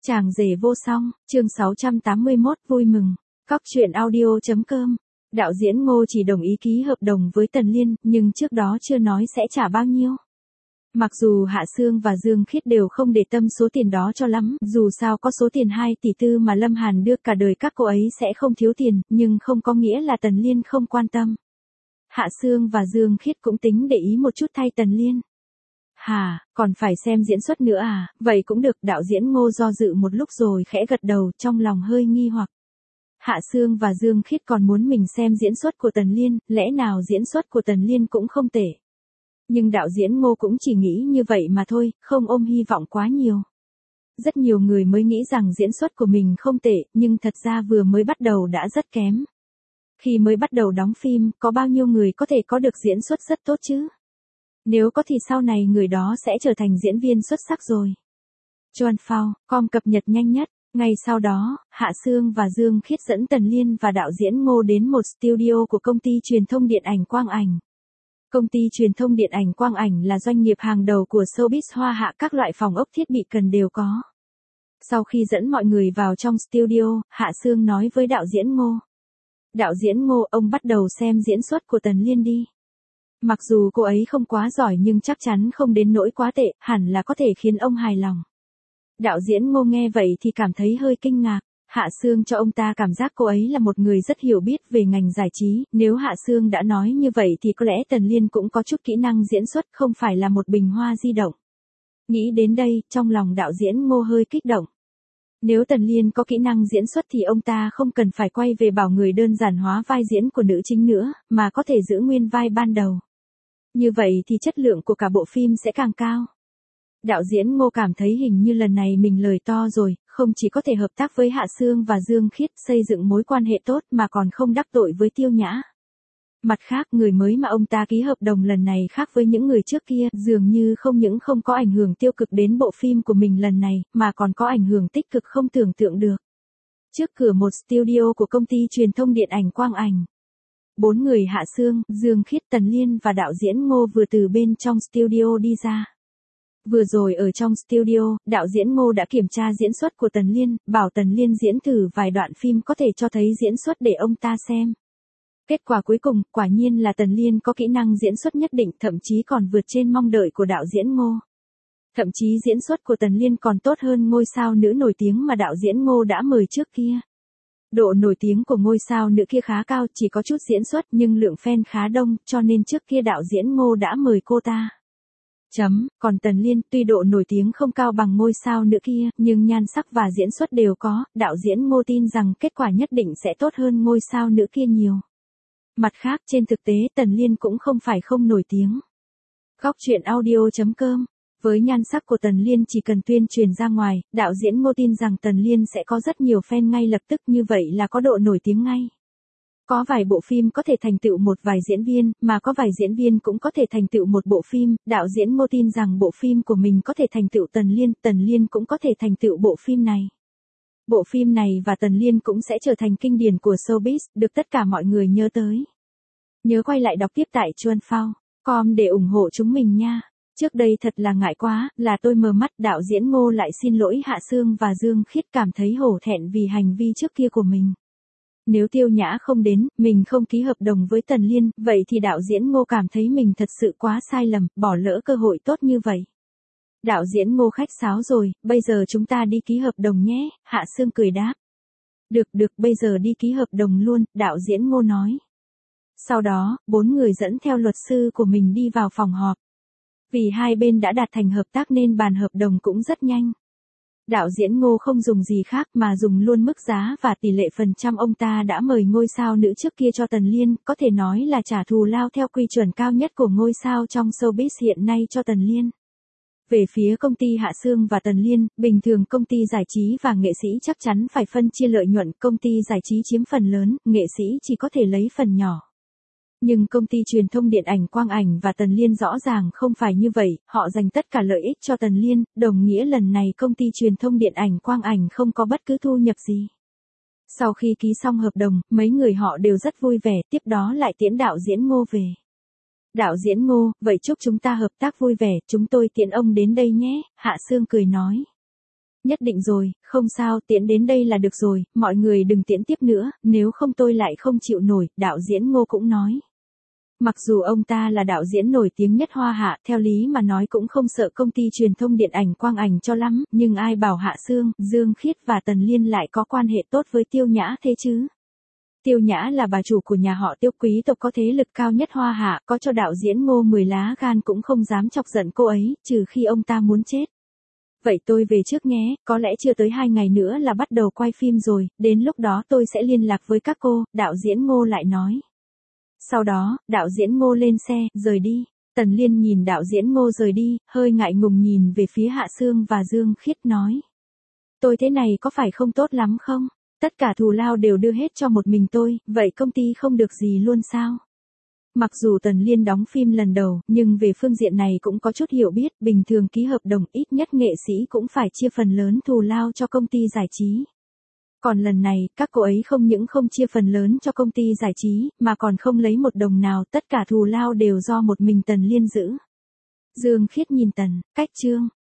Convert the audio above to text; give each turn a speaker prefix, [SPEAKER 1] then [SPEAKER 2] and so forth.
[SPEAKER 1] Chàng rể vô song, chương 681 vui mừng. Cóc truyện audio.com. Đạo diễn Ngô chỉ đồng ý ký hợp đồng với Tần Liên, nhưng trước đó chưa nói sẽ trả bao nhiêu. Mặc dù Hạ Sương và Dương Khiết đều không để tâm số tiền đó cho lắm, dù sao có số tiền 2 tỷ tư mà Lâm Hàn đưa cả đời các cô ấy sẽ không thiếu tiền, nhưng không có nghĩa là Tần Liên không quan tâm. Hạ Sương và Dương Khiết cũng tính để ý một chút thay Tần Liên. Hà, còn phải xem diễn xuất nữa à, vậy cũng được. Đạo diễn Ngô do dự một lúc rồi khẽ gật đầu, trong lòng hơi nghi hoặc. Hạ Sương và Dương Khiết còn muốn mình xem diễn xuất của Tần Liên, lẽ nào diễn xuất của Tần Liên cũng không tệ. Nhưng đạo diễn Ngô cũng chỉ nghĩ như vậy mà thôi, không ôm hy vọng quá nhiều. Rất nhiều người mới nghĩ rằng diễn xuất của mình không tệ, nhưng thật ra vừa mới bắt đầu đã rất kém. Khi mới bắt đầu đóng phim, có bao nhiêu người có thể có được diễn xuất rất tốt chứ? Nếu có thì sau này người đó sẽ trở thành diễn viên xuất sắc rồi. Chuanphao.com cập nhật nhanh nhất. Ngay sau đó, Hạ Sương và Dương Khiết dẫn Tần Liên và đạo diễn Ngô đến một studio của công ty truyền thông điện ảnh Quang Ảnh. Công ty truyền thông điện ảnh Quang Ảnh là doanh nghiệp hàng đầu của showbiz Hoa Hạ, các loại phòng ốc thiết bị cần đều có. Sau khi dẫn mọi người vào trong studio, Hạ Sương nói với đạo diễn Ngô. Đạo diễn Ngô, ông bắt đầu xem diễn xuất của Tần Liên đi. Mặc dù cô ấy không quá giỏi nhưng chắc chắn không đến nỗi quá tệ, hẳn là có thể khiến ông hài lòng. Đạo diễn Ngô nghe vậy thì cảm thấy hơi kinh ngạc. Hạ Sương cho ông ta cảm giác cô ấy là một người rất hiểu biết về ngành giải trí, nếu Hạ Sương đã nói như vậy thì có lẽ Tần Liên cũng có chút kỹ năng diễn xuất, không phải là một bình hoa di động. Nghĩ đến đây, trong lòng đạo diễn Ngô hơi kích động. Nếu Tần Liên có kỹ năng diễn xuất thì ông ta không cần phải quay về bảo người đơn giản hóa vai diễn của nữ chính nữa, mà có thể giữ nguyên vai ban đầu. Như vậy thì chất lượng của cả bộ phim sẽ càng cao. Đạo diễn Ngô cảm thấy hình như lần này mình lời to rồi, không chỉ có thể hợp tác với Hạ Sương và Dương Khiết xây dựng mối quan hệ tốt mà còn không đắc tội với Tiêu Nhã. Mặt khác, người mới mà ông ta ký hợp đồng lần này khác với những người trước kia, dường như không những không có ảnh hưởng tiêu cực đến bộ phim của mình lần này, mà còn có ảnh hưởng tích cực không tưởng tượng được. Trước cửa một studio của công ty truyền thông điện ảnh Quang Ảnh. 4 người Hạ Sương, Dương Khiết, Tần Liên và đạo diễn Ngô vừa từ bên trong studio đi ra. Vừa rồi ở trong studio, đạo diễn Ngô đã kiểm tra diễn xuất của Tần Liên, bảo Tần Liên diễn thử vài đoạn phim có thể cho thấy diễn xuất để ông ta xem. Kết quả cuối cùng, quả nhiên là Tần Liên có kỹ năng diễn xuất nhất định, thậm chí còn vượt trên mong đợi của đạo diễn Ngô. Thậm chí diễn xuất của Tần Liên còn tốt hơn ngôi sao nữ nổi tiếng mà đạo diễn Ngô đã mời trước kia. Độ nổi tiếng của ngôi sao nữ kia khá cao, chỉ có chút diễn xuất nhưng lượng fan khá đông, cho nên trước kia đạo diễn Ngô đã mời cô ta. Còn Tần Liên, tuy độ nổi tiếng không cao bằng ngôi sao nữ kia, nhưng nhan sắc và diễn xuất đều có, đạo diễn Ngô tin rằng kết quả nhất định sẽ tốt hơn ngôi sao nữ kia nhiều. Mặt khác, trên thực tế Tần Liên cũng không phải không nổi tiếng. Cóc truyện audio.com. Với nhan sắc của Tần Liên chỉ cần tuyên truyền ra ngoài, đạo diễn Ngô tin rằng Tần Liên sẽ có rất nhiều fan ngay lập tức, như vậy là có độ nổi tiếng ngay. Có vài bộ phim có thể thành tựu một vài diễn viên, mà có vài diễn viên cũng có thể thành tựu một bộ phim, đạo diễn Ngô tin rằng bộ phim của mình có thể thành tựu Tần Liên cũng có thể thành tựu bộ phim này. Bộ phim này và Tần Liên cũng sẽ trở thành kinh điển của showbiz, được tất cả mọi người nhớ tới. Nhớ quay lại đọc tiếp tại Chuanphao.com để ủng hộ chúng mình nha. Trước đây thật là ngại quá, là tôi mờ mắt. Đạo diễn Ngô lại xin lỗi Hạ Sương và Dương Khiết, cảm thấy hổ thẹn vì hành vi trước kia của mình. Nếu Tiêu Nhã không đến, mình không ký hợp đồng với Tần Liên, vậy thì đạo diễn Ngô cảm thấy mình thật sự quá sai lầm, bỏ lỡ cơ hội tốt như vậy. Đạo diễn Ngô khách sáo rồi, bây giờ chúng ta đi ký hợp đồng nhé, Hạ Sương cười đáp. Được, bây giờ đi ký hợp đồng luôn, đạo diễn Ngô nói. Sau đó, 4 người dẫn theo luật sư của mình đi vào phòng họp. Vì hai bên đã đạt thành hợp tác nên bàn hợp đồng cũng rất nhanh. Đạo diễn Ngô không dùng gì khác mà dùng luôn mức giá và tỷ lệ phần trăm ông ta đã mời ngôi sao nữ trước kia cho Tần Liên, có thể nói là trả thù lao theo quy chuẩn cao nhất của ngôi sao trong showbiz hiện nay cho Tần Liên. Về phía công ty Hạ Sương và Tần Liên, bình thường công ty giải trí và nghệ sĩ chắc chắn phải phân chia lợi nhuận, công ty giải trí chiếm phần lớn, nghệ sĩ chỉ có thể lấy phần nhỏ. Nhưng công ty truyền thông điện ảnh Quang Ảnh và Tần Liên rõ ràng không phải như vậy, họ dành tất cả lợi ích cho Tần Liên, đồng nghĩa lần này công ty truyền thông điện ảnh Quang Ảnh không có bất cứ thu nhập gì. Sau khi ký xong hợp đồng, mấy người họ đều rất vui vẻ, tiếp đó lại tiễn đạo diễn Ngô về. Đạo diễn Ngô, vậy chúc chúng ta hợp tác vui vẻ, chúng tôi tiễn ông đến đây nhé, Hạ Sương cười nói. Nhất định rồi, không sao, tiễn đến đây là được rồi, mọi người đừng tiễn tiếp nữa, nếu không tôi lại không chịu nổi, đạo diễn Ngô cũng nói. Mặc dù ông ta là đạo diễn nổi tiếng nhất Hoa Hạ, theo lý mà nói cũng không sợ công ty truyền thông điện ảnh Quang Ảnh cho lắm, nhưng ai bảo Hạ Sương, Dương Khiết và Tần Liên lại có quan hệ tốt với Tiêu Nhã thế chứ? Tiêu Nhã là bà chủ của nhà họ Tiêu, quý tộc có thế lực cao nhất Hoa Hạ, có cho đạo diễn Ngô 10 lá gan cũng không dám chọc giận cô ấy, trừ khi ông ta muốn chết. Vậy tôi về trước nhé, có lẽ chưa tới 2 ngày nữa là bắt đầu quay phim rồi, đến lúc đó tôi sẽ liên lạc với các cô, đạo diễn Ngô lại nói. Sau đó, đạo diễn Ngô lên xe, rời đi. Tần Liên nhìn đạo diễn Ngô rời đi, hơi ngại ngùng nhìn về phía Hạ Sương và Dương Khiết nói. Tôi thế này có phải không tốt lắm không? Tất cả thù lao đều đưa hết cho một mình tôi, vậy công ty không được gì luôn sao? Mặc dù Tần Liên đóng phim lần đầu, nhưng về phương diện này cũng có chút hiểu biết, bình thường ký hợp đồng ít nhất nghệ sĩ cũng phải chia phần lớn thù lao cho công ty giải trí. Còn lần này, các cô ấy không những không chia phần lớn cho công ty giải trí, mà còn không lấy một đồng nào, tất cả thù lao đều do một mình Tần Liên giữ. Dương Khiết nhìn Tần, Cách Trương,